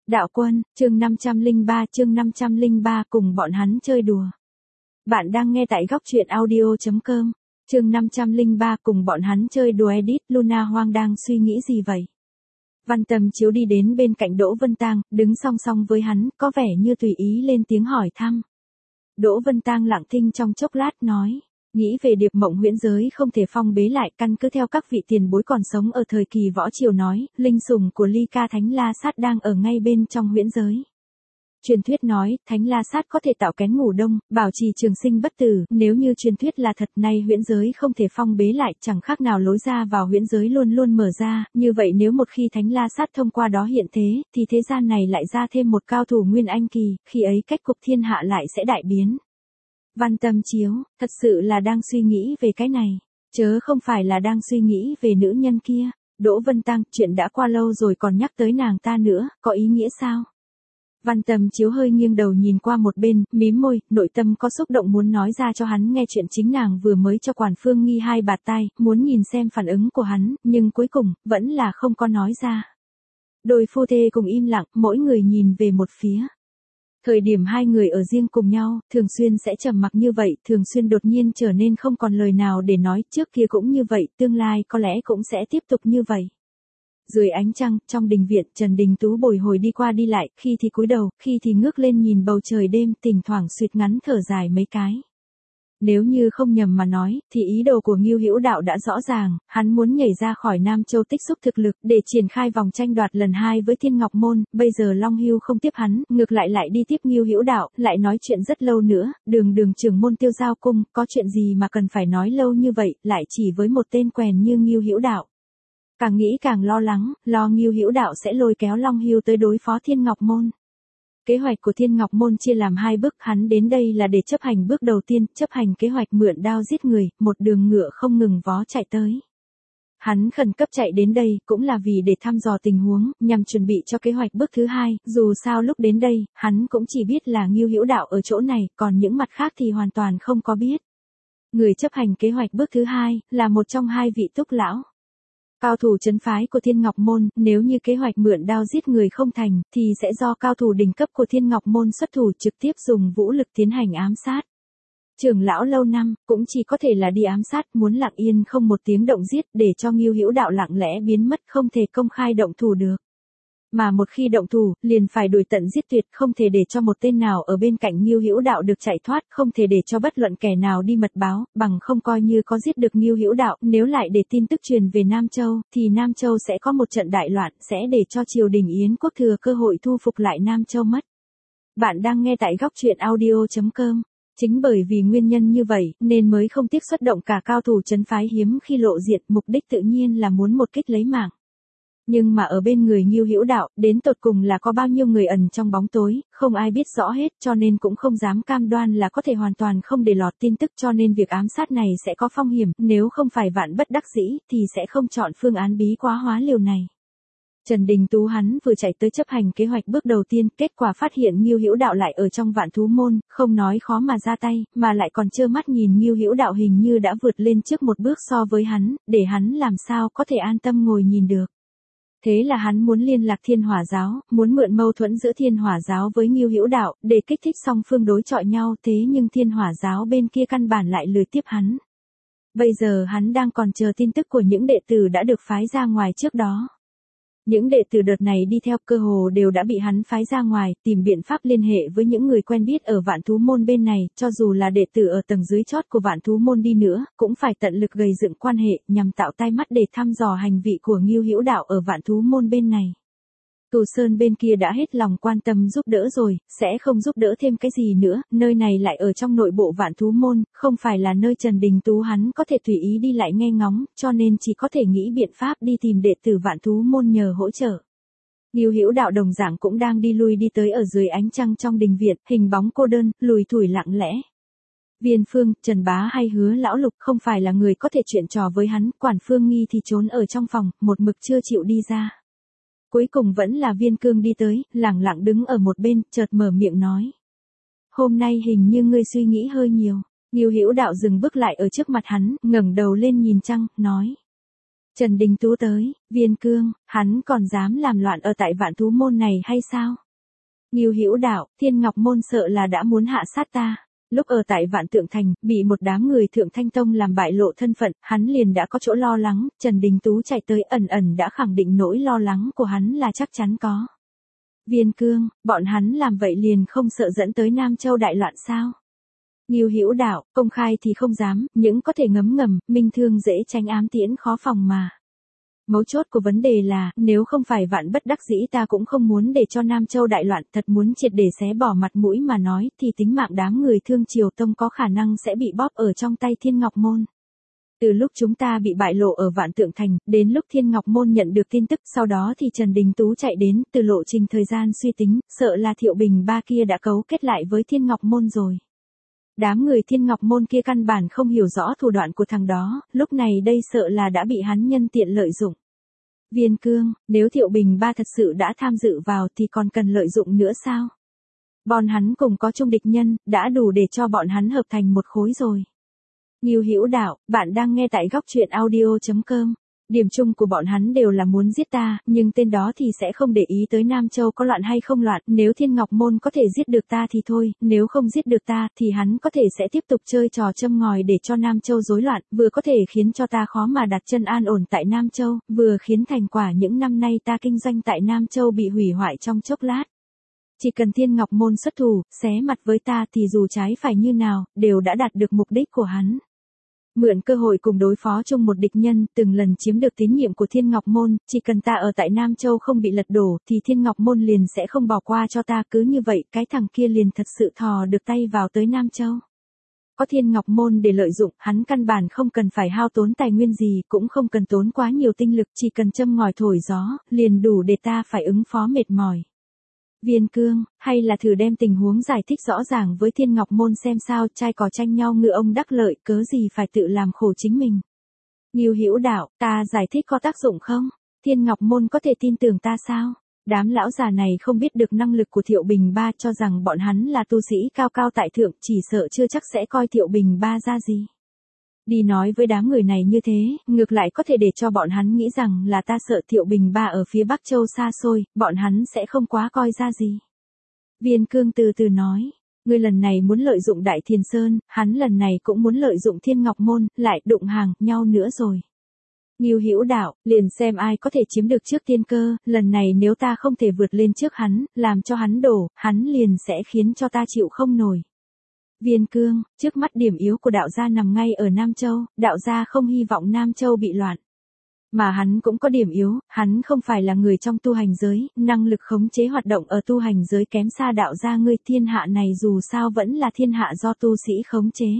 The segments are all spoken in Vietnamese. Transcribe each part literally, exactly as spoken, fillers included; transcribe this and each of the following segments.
Đạo quân, chương năm trăm lẻ ba chương năm trăm lẻ ba cùng bọn hắn chơi đùa. Bạn đang nghe tại góc truyện audio chấm com. Chương năm trăm lẻ ba cùng bọn hắn chơi đùa edit. Luna Hoang đang suy nghĩ gì vậy? Văn Tầm Chiếu đi đến bên cạnh Đỗ Vân Tang, đứng song song với hắn, có vẻ như tùy ý lên tiếng hỏi thăm. Đỗ Vân Tang lặng thinh trong chốc lát nói, nghĩ về điệp mộng huyễn giới không thể phong bế lại, căn cứ theo các vị tiền bối còn sống ở thời kỳ võ triều nói, linh sủng của Ly Ca Thánh La Sát đang ở ngay bên trong huyễn giới. Truyền thuyết nói, Thánh La Sát có thể tạo kén ngủ đông, bảo trì trường sinh bất tử, nếu như truyền thuyết là thật, nay huyễn giới không thể phong bế lại, chẳng khác nào lối ra vào huyễn giới luôn luôn mở ra, như vậy nếu một khi Thánh La Sát thông qua đó hiện thế, thì thế gian này lại ra thêm một cao thủ Nguyên Anh kỳ, khi ấy cách cục thiên hạ lại sẽ đại biến. Văn Tầm Chiếu, thật sự là đang suy nghĩ về cái này, chớ không phải là đang suy nghĩ về nữ nhân kia. Đỗ Vân Tang, chuyện đã qua lâu rồi còn nhắc tới nàng ta nữa, có ý nghĩa sao? Văn Tầm Chiếu hơi nghiêng đầu nhìn qua một bên, mím môi, nội tâm có xúc động muốn nói ra cho hắn nghe chuyện chính nàng vừa mới cho Quản Phương Nghi hai bạt tai, muốn nhìn xem phản ứng của hắn, nhưng cuối cùng, vẫn là không có nói ra. Đôi phu thê cùng im lặng, mỗi người nhìn về một phía. Thời điểm hai người ở riêng cùng nhau, thường xuyên sẽ trầm mặc như vậy, thường xuyên đột nhiên trở nên không còn lời nào để nói, trước kia cũng như vậy, tương lai có lẽ cũng sẽ tiếp tục như vậy. Dưới ánh trăng, trong đình viện, Trần Đình Tú bồi hồi đi qua đi lại, khi thì cúi đầu, khi thì ngước lên nhìn bầu trời đêm, thỉnh thoảng suýt ngắn thở dài mấy cái. Nếu như không nhầm mà nói, thì ý đồ của Ngưu Hữu Đạo đã rõ ràng, hắn muốn nhảy ra khỏi Nam Châu tích xúc thực lực, để triển khai vòng tranh đoạt lần hai với Thiên Ngọc Môn, bây giờ Long Hưu không tiếp hắn, ngược lại lại đi tiếp Ngưu Hữu Đạo, lại nói chuyện rất lâu nữa, đường đường trưởng môn Tiêu Giao Cung, có chuyện gì mà cần phải nói lâu như vậy, lại chỉ với một tên quèn như Ngưu Hữu Đạo. Càng nghĩ càng lo lắng, lo Ngưu Hữu Đạo sẽ lôi kéo Long Hưu tới đối phó Thiên Ngọc Môn. Kế hoạch của Thiên Ngọc Môn chia làm hai bước, hắn đến đây là để chấp hành bước đầu tiên, chấp hành kế hoạch mượn đao giết người, một đường ngựa không ngừng vó chạy tới. Hắn khẩn cấp chạy đến đây, cũng là vì để thăm dò tình huống, nhằm chuẩn bị cho kế hoạch bước thứ hai, dù sao lúc đến đây, hắn cũng chỉ biết là Ngưu Hữu Đạo ở chỗ này, còn những mặt khác thì hoàn toàn không có biết. Người chấp hành kế hoạch bước thứ hai, là một trong hai vị túc lão. Cao thủ trấn phái của Thiên Ngọc Môn, nếu như kế hoạch mượn đao giết người không thành, thì sẽ do cao thủ đỉnh cấp của Thiên Ngọc Môn xuất thủ trực tiếp dùng vũ lực tiến hành ám sát. Trưởng lão lâu năm, cũng chỉ có thể là đi ám sát, muốn lặng yên không một tiếng động giết, để cho Ngưu Hữu Đạo lặng lẽ biến mất, không thể công khai động thủ được. Mà một khi động thủ, liền phải đuổi tận giết tuyệt, không thể để cho một tên nào ở bên cạnh Ngưu Hữu Đạo được chạy thoát, không thể để cho bất luận kẻ nào đi mật báo, bằng không coi như có giết được Ngưu Hữu Đạo, nếu lại để tin tức truyền về Nam Châu, thì Nam Châu sẽ có một trận đại loạn, sẽ để cho triều đình Yến quốc thừa cơ hội thu phục lại Nam Châu mất. Bạn đang nghe tại góc truyện audio chấm com. Chính bởi vì nguyên nhân như vậy, nên mới không tiếc xuất động cả cao thủ trấn phái hiếm khi lộ diện, mục đích tự nhiên là muốn một kích lấy mạng. Nhưng mà ở bên người Ngưu Hữu Đạo, đến tột cùng là có bao nhiêu người ẩn trong bóng tối, không ai biết rõ hết, cho nên cũng không dám cam đoan là có thể hoàn toàn không để lọt tin tức, cho nên việc ám sát này sẽ có phong hiểm, nếu không phải vạn bất đắc dĩ, thì sẽ không chọn phương án bí quá hóa liều này. Trần Đình Tú hắn vừa chạy tới chấp hành kế hoạch bước đầu tiên, kết quả phát hiện Ngưu Hữu Đạo lại ở trong Vạn Thú Môn, không nói khó mà ra tay, mà lại còn trơ mắt nhìn Ngưu Hữu Đạo hình như đã vượt lên trước một bước so với hắn, để hắn làm sao có thể an tâm ngồi nhìn được. Thế là hắn muốn liên lạc Thiên Hỏa Giáo, muốn mượn mâu thuẫn giữa Thiên Hỏa Giáo với Ngưu Hữu Đạo, để kích thích song phương đối chọi nhau, thế nhưng Thiên Hỏa Giáo bên kia căn bản lại lười tiếp hắn. Bây giờ hắn đang còn chờ tin tức của những đệ tử đã được phái ra ngoài trước đó. Những đệ tử đợt này đi theo cơ hồ đều đã bị hắn phái ra ngoài, tìm biện pháp liên hệ với những người quen biết ở Vạn Thú Môn bên này, cho dù là đệ tử ở tầng dưới chót của Vạn Thú Môn đi nữa, cũng phải tận lực gây dựng quan hệ, nhằm tạo tai mắt để thăm dò hành vị của Ngưu Hữu Đạo ở Vạn Thú Môn bên này. Tù Sơn bên kia đã hết lòng quan tâm giúp đỡ rồi, sẽ không giúp đỡ thêm cái gì nữa, nơi này lại ở trong nội bộ Vạn Thú Môn, không phải là nơi Trần Đình Tú hắn có thể tùy ý đi lại nghe ngóng, cho nên chỉ có thể nghĩ biện pháp đi tìm đệ tử Vạn Thú Môn nhờ hỗ trợ. Ngưu Hữu Đạo đồng dạng cũng đang đi lui đi tới ở dưới ánh trăng trong đình viện, hình bóng cô đơn, lùi thủi lặng lẽ. Viên Phương, Trần Bá hay Hứa Lão Lục không phải là người có thể chuyện trò với hắn, Quản Phương Nghi thì trốn ở trong phòng, một mực chưa chịu đi ra. Cuối cùng vẫn là Viên Cương đi tới, lẳng lặng đứng ở một bên, chợt mở miệng nói. Hôm nay hình như ngươi suy nghĩ hơi nhiều. Ngưu Hữu Đạo dừng bước lại ở trước mặt hắn, ngẩng đầu lên nhìn trăng, nói. Trần Đình Tú tới, Viên Cương, hắn còn dám làm loạn ở tại Vạn Thú môn này hay sao? Ngưu Hữu Đạo, Thiên Ngọc môn sợ là đã muốn hạ sát ta. Lúc ở tại Vạn Tượng Thành, bị một đám người Thượng Thanh Tông làm bại lộ thân phận, hắn liền đã có chỗ lo lắng, Trần Đình Tú chạy tới ẩn ẩn đã khẳng định nỗi lo lắng của hắn là chắc chắn có. Viên Cương, bọn hắn làm vậy liền không sợ dẫn tới Nam Châu đại loạn sao? Ngưu Hữu Đạo, công khai thì không dám, những có thể ngấm ngầm, minh thương dễ tránh ám tiễn khó phòng mà. Mấu chốt của vấn đề là, nếu không phải vạn bất đắc dĩ ta cũng không muốn để cho Nam Châu đại loạn, thật muốn triệt để xé bỏ mặt mũi mà nói, thì tính mạng đám người Thương Triều Tông có khả năng sẽ bị bóp ở trong tay Thiên Ngọc môn. Từ lúc chúng ta bị bại lộ ở Vạn Tượng Thành, đến lúc Thiên Ngọc môn nhận được tin tức, sau đó thì Trần Đình Tú chạy đến, từ lộ trình thời gian suy tính, sợ là Thiệu Bình ba kia đã cấu kết lại với Thiên Ngọc môn rồi. Đám người Thiên Ngọc môn kia căn bản không hiểu rõ thủ đoạn của thằng đó, lúc này đây sợ là đã bị hắn nhân tiện lợi dụng. Viên Cương, nếu Thiệu Bình ba thật sự đã tham dự vào thì còn cần lợi dụng nữa sao? Bọn hắn cùng có chung địch nhân, đã đủ để cho bọn hắn hợp thành một khối rồi. Ngưu Hữu Đạo, bạn đang nghe tại góc truyện audio chấm com. Điểm chung của bọn hắn đều là muốn giết ta, nhưng tên đó thì sẽ không để ý tới Nam Châu có loạn hay không loạn, nếu Thiên Ngọc môn có thể giết được ta thì thôi, nếu không giết được ta thì hắn có thể sẽ tiếp tục chơi trò châm ngòi để cho Nam Châu rối loạn, vừa có thể khiến cho ta khó mà đặt chân an ổn tại Nam Châu, vừa khiến thành quả những năm nay ta kinh doanh tại Nam Châu bị hủy hoại trong chốc lát. Chỉ cần Thiên Ngọc môn xuất thủ, xé mặt với ta thì dù trái phải như nào, đều đã đạt được mục đích của hắn. Mượn cơ hội cùng đối phó chung một địch nhân, từng lần chiếm được tín nhiệm của Thiên Ngọc môn, chỉ cần ta ở tại Nam Châu không bị lật đổ, thì Thiên Ngọc môn liền sẽ không bỏ qua cho ta, cứ như vậy, cái thằng kia liền thật sự thò được tay vào tới Nam Châu. Có Thiên Ngọc môn để lợi dụng, hắn căn bản không cần phải hao tốn tài nguyên gì, cũng không cần tốn quá nhiều tinh lực, chỉ cần châm ngòi thổi gió, liền đủ để ta phải ứng phó mệt mỏi. Viên Cương, hay là thử đem tình huống giải thích rõ ràng với Thiên Ngọc môn xem sao, trai cò tranh nhau ngựa ông đắc lợi, cớ gì phải tự làm khổ chính mình. Ngưu Hữu Đạo, ta giải thích có tác dụng không? Thiên Ngọc môn có thể tin tưởng ta sao? Đám lão già này không biết được năng lực của Thiệu Bình ba, cho rằng bọn hắn là tu sĩ cao cao tại thượng, chỉ sợ chưa chắc sẽ coi Thiệu Bình ba ra gì. Đi nói với đám người này như thế, ngược lại có thể để cho bọn hắn nghĩ rằng là ta sợ Thiệu Bình ba ở phía Bắc Châu xa xôi, bọn hắn sẽ không quá coi ra gì. Viên Cương từ từ nói, ngươi lần này muốn lợi dụng Đại Thiền Sơn, hắn lần này cũng muốn lợi dụng Thiên Ngọc môn, lại đụng hàng nhau nữa rồi. Ngưu Hữu Đạo, liền xem ai có thể chiếm được trước tiên cơ, lần này nếu ta không thể vượt lên trước hắn, làm cho hắn đổ, hắn liền sẽ khiến cho ta chịu không nổi. Viên Cương, trước mắt điểm yếu của đạo gia nằm ngay ở Nam Châu, đạo gia không hy vọng Nam Châu bị loạn. Mà hắn cũng có điểm yếu, hắn không phải là người trong tu hành giới, năng lực khống chế hoạt động ở tu hành giới kém xa đạo gia ngươi, thiên hạ này dù sao vẫn là thiên hạ do tu sĩ khống chế.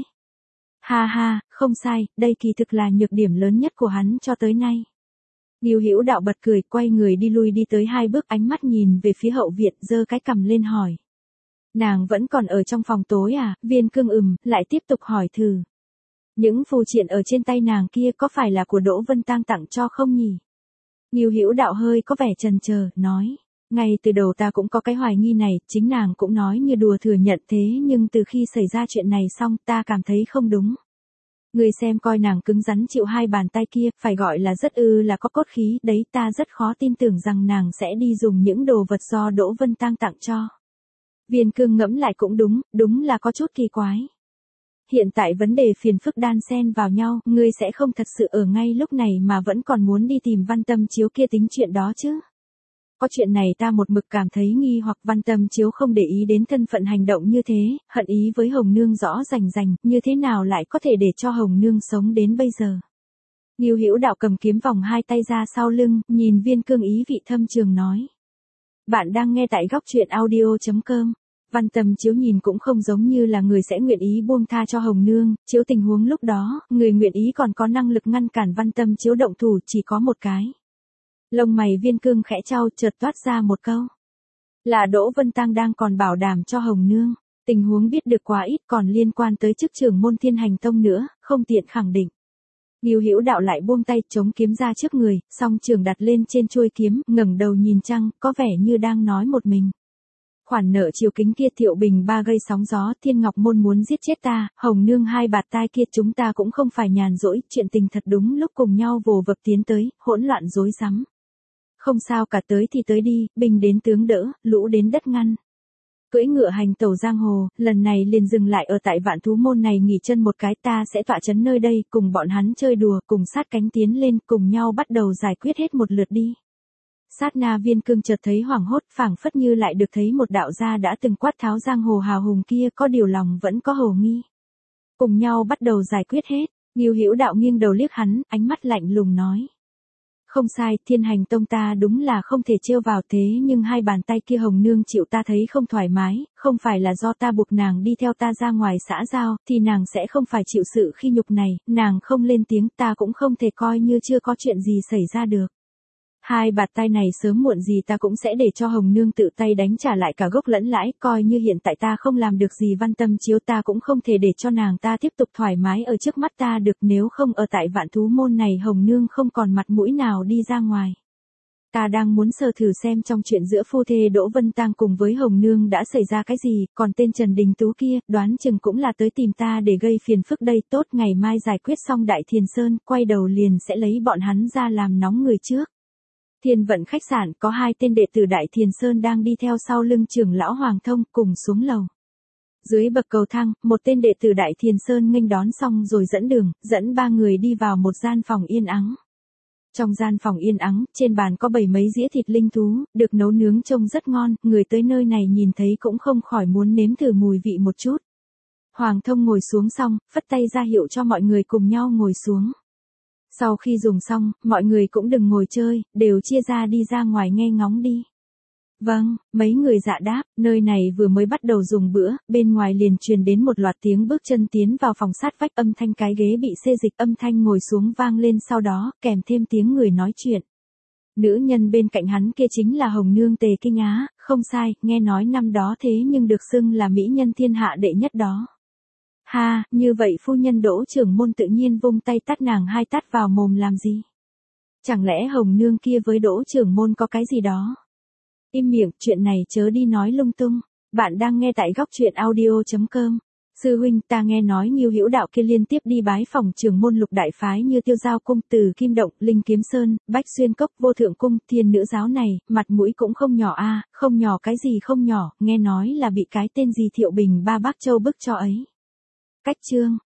Ha ha, không sai, đây kỳ thực là nhược điểm lớn nhất của hắn cho tới nay. Ngưu Hữu Đạo bật cười, quay người đi lui đi tới hai bước, ánh mắt nhìn về phía hậu viện, giơ cái cằm lên hỏi. Nàng vẫn còn ở trong phòng tối à? Viên Cương ừm, lại tiếp tục hỏi thử. Những phù triện ở trên tay nàng kia có phải là của Đỗ Vân Tang tặng cho không nhỉ? Ngưu Hữu Đạo hơi có vẻ chần chờ, nói. Ngay từ đầu ta cũng có cái hoài nghi này, chính nàng cũng nói như đùa thừa nhận thế, nhưng từ khi xảy ra chuyện này xong ta cảm thấy không đúng. Người xem coi nàng cứng rắn chịu hai bàn tay kia, phải gọi là rất ư là có cốt khí, đấy ta rất khó tin tưởng rằng nàng sẽ đi dùng những đồ vật do Đỗ Vân Tang tặng cho. Viên Cương ngẫm lại cũng đúng, đúng là có chút kỳ quái. Hiện tại vấn đề phiền phức đan xen vào nhau, ngươi sẽ không thật sự ở ngay lúc này mà vẫn còn muốn đi tìm Văn Tâm Chiếu kia tính chuyện đó chứ. Có chuyện này ta một mực cảm thấy nghi hoặc Văn Tâm Chiếu không để ý đến thân phận hành động như thế, hận ý với Hồng Nương rõ rành rành, như thế nào lại có thể để cho Hồng Nương sống đến bây giờ. Ngưu Hữu Đạo cầm kiếm vòng hai tay ra sau lưng, nhìn Viên Cương ý vị thâm trường nói. Bạn đang nghe tại góc truyện audio chấm com. Văn Tâm Chiếu nhìn cũng không giống như là người sẽ nguyện ý buông tha cho Hồng Nương, chiếu tình huống lúc đó, người nguyện ý còn có năng lực ngăn cản Văn Tâm Chiếu động thủ chỉ có một cái. Lông mày Viên Cương khẽ chau, chợt toát ra một câu. Là Đỗ Vân Tang đang còn bảo đảm cho Hồng Nương, tình huống biết được quá ít, còn liên quan tới chức trưởng môn Thiên Hành Tông nữa, không tiện khẳng định. Ngưu Hữu Đạo lại buông tay, chống kiếm ra trước người, song trường đặt lên trên chuôi kiếm, ngẩng đầu nhìn trăng, có vẻ như đang nói một mình. Khoản nợ chiều kính kia Thiệu Bình ba gây sóng gió, Thiên Ngọc Môn muốn giết chết ta, Hồng Nương hai bạt tai kia chúng ta cũng không phải nhàn rỗi, chuyện tình thật đúng lúc cùng nhau vồ vập tiến tới, hỗn loạn rối rắm. Không sao cả, tới thì tới đi, binh đến tướng đỡ, lũ đến đất ngăn. Cưỡi ngựa hành tẩu giang hồ, lần này liền dừng lại ở tại Vạn Thú Môn này nghỉ chân một cái, ta sẽ tọa chấn nơi đây, cùng bọn hắn chơi đùa, cùng sát cánh tiến lên, cùng nhau bắt đầu giải quyết hết một lượt đi. Sát na Viên Cương chợt thấy hoảng hốt, phảng phất như lại được thấy một đạo gia đã từng quát tháo giang hồ hào hùng kia, có điều lòng vẫn có hồ nghi. Cùng nhau bắt đầu giải quyết hết, Ngưu Hữu Đạo nghiêng đầu liếc hắn, ánh mắt lạnh lùng nói. Không sai, Thiên Hành Tông ta đúng là không thể trêu vào, thế nhưng hai bàn tay kia Hồng Nương chịu ta thấy không thoải mái, không phải là do ta buộc nàng đi theo ta ra ngoài xã giao, thì nàng sẽ không phải chịu sự khi nhục này, nàng không lên tiếng ta cũng không thể coi như chưa có chuyện gì xảy ra được. Hai bạt tay này sớm muộn gì ta cũng sẽ để cho Hồng Nương tự tay đánh trả lại cả gốc lẫn lãi, coi như hiện tại ta không làm được gì Văn Tâm Chiếu ta cũng không thể để cho nàng ta tiếp tục thoải mái ở trước mắt ta được, nếu không ở tại Vạn Thú Môn này Hồng Nương không còn mặt mũi nào đi ra ngoài. Ta đang muốn sờ thử xem trong chuyện giữa phu thê Đỗ Vân Tang cùng với Hồng Nương đã xảy ra cái gì, còn tên Trần Đình Tú kia, đoán chừng cũng là tới tìm ta để gây phiền phức đây, tốt ngày mai giải quyết xong Đại Thiền Sơn, quay đầu liền sẽ lấy bọn hắn ra làm nóng người trước. Thiên Vận khách sạn có hai tên đệ tử Đại Thiền Sơn đang đi theo sau lưng trưởng lão Hoàng Thông cùng xuống lầu. Dưới bậc cầu thang, một tên đệ tử Đại Thiền Sơn nghênh đón xong rồi dẫn đường, dẫn ba người đi vào một gian phòng yên ắng. Trong gian phòng yên ắng, trên bàn có bảy mấy dĩa thịt linh thú, được nấu nướng trông rất ngon, người tới nơi này nhìn thấy cũng không khỏi muốn nếm thử mùi vị một chút. Hoàng Thông ngồi xuống xong, phất tay ra hiệu cho mọi người cùng nhau ngồi xuống. Sau khi dùng xong, mọi người cũng đừng ngồi chơi, đều chia ra đi ra ngoài nghe ngóng đi. Vâng, mấy người dạ đáp, nơi này vừa mới bắt đầu dùng bữa, bên ngoài liền truyền đến một loạt tiếng bước chân tiến vào phòng sát vách, âm thanh cái ghế bị xê dịch, âm thanh ngồi xuống vang lên sau đó, kèm thêm tiếng người nói chuyện. Nữ nhân bên cạnh hắn kia chính là Hồng Nương Tề Kinh Á, không sai, nghe nói năm đó thế nhưng được xưng là mỹ nhân thiên hạ đệ nhất đó. Ha, như vậy phu nhân Đỗ trưởng môn tự nhiên vung tay tát nàng hai tát vào mồm làm gì? Chẳng lẽ Hồng Nương kia với Đỗ trưởng môn có cái gì đó? Im miệng, chuyện này chớ đi nói lung tung. Bạn đang nghe tại góc truyện audio chấm com. Sư huynh, ta nghe nói Ngưu Hữu Đạo kia liên tiếp đi bái phòng trưởng môn lục đại phái như Tiêu Giao cung, Từ Kim Động, Linh Kiếm Sơn, Bách Xuyên Cốc, Vô Thượng cung, Thiên Nữ giáo này, mặt mũi cũng không nhỏ a, à, không nhỏ cái gì không nhỏ, nghe nói là bị cái tên gì Thiệu Bình ba Bắc Châu bức cho ấy. Cách chương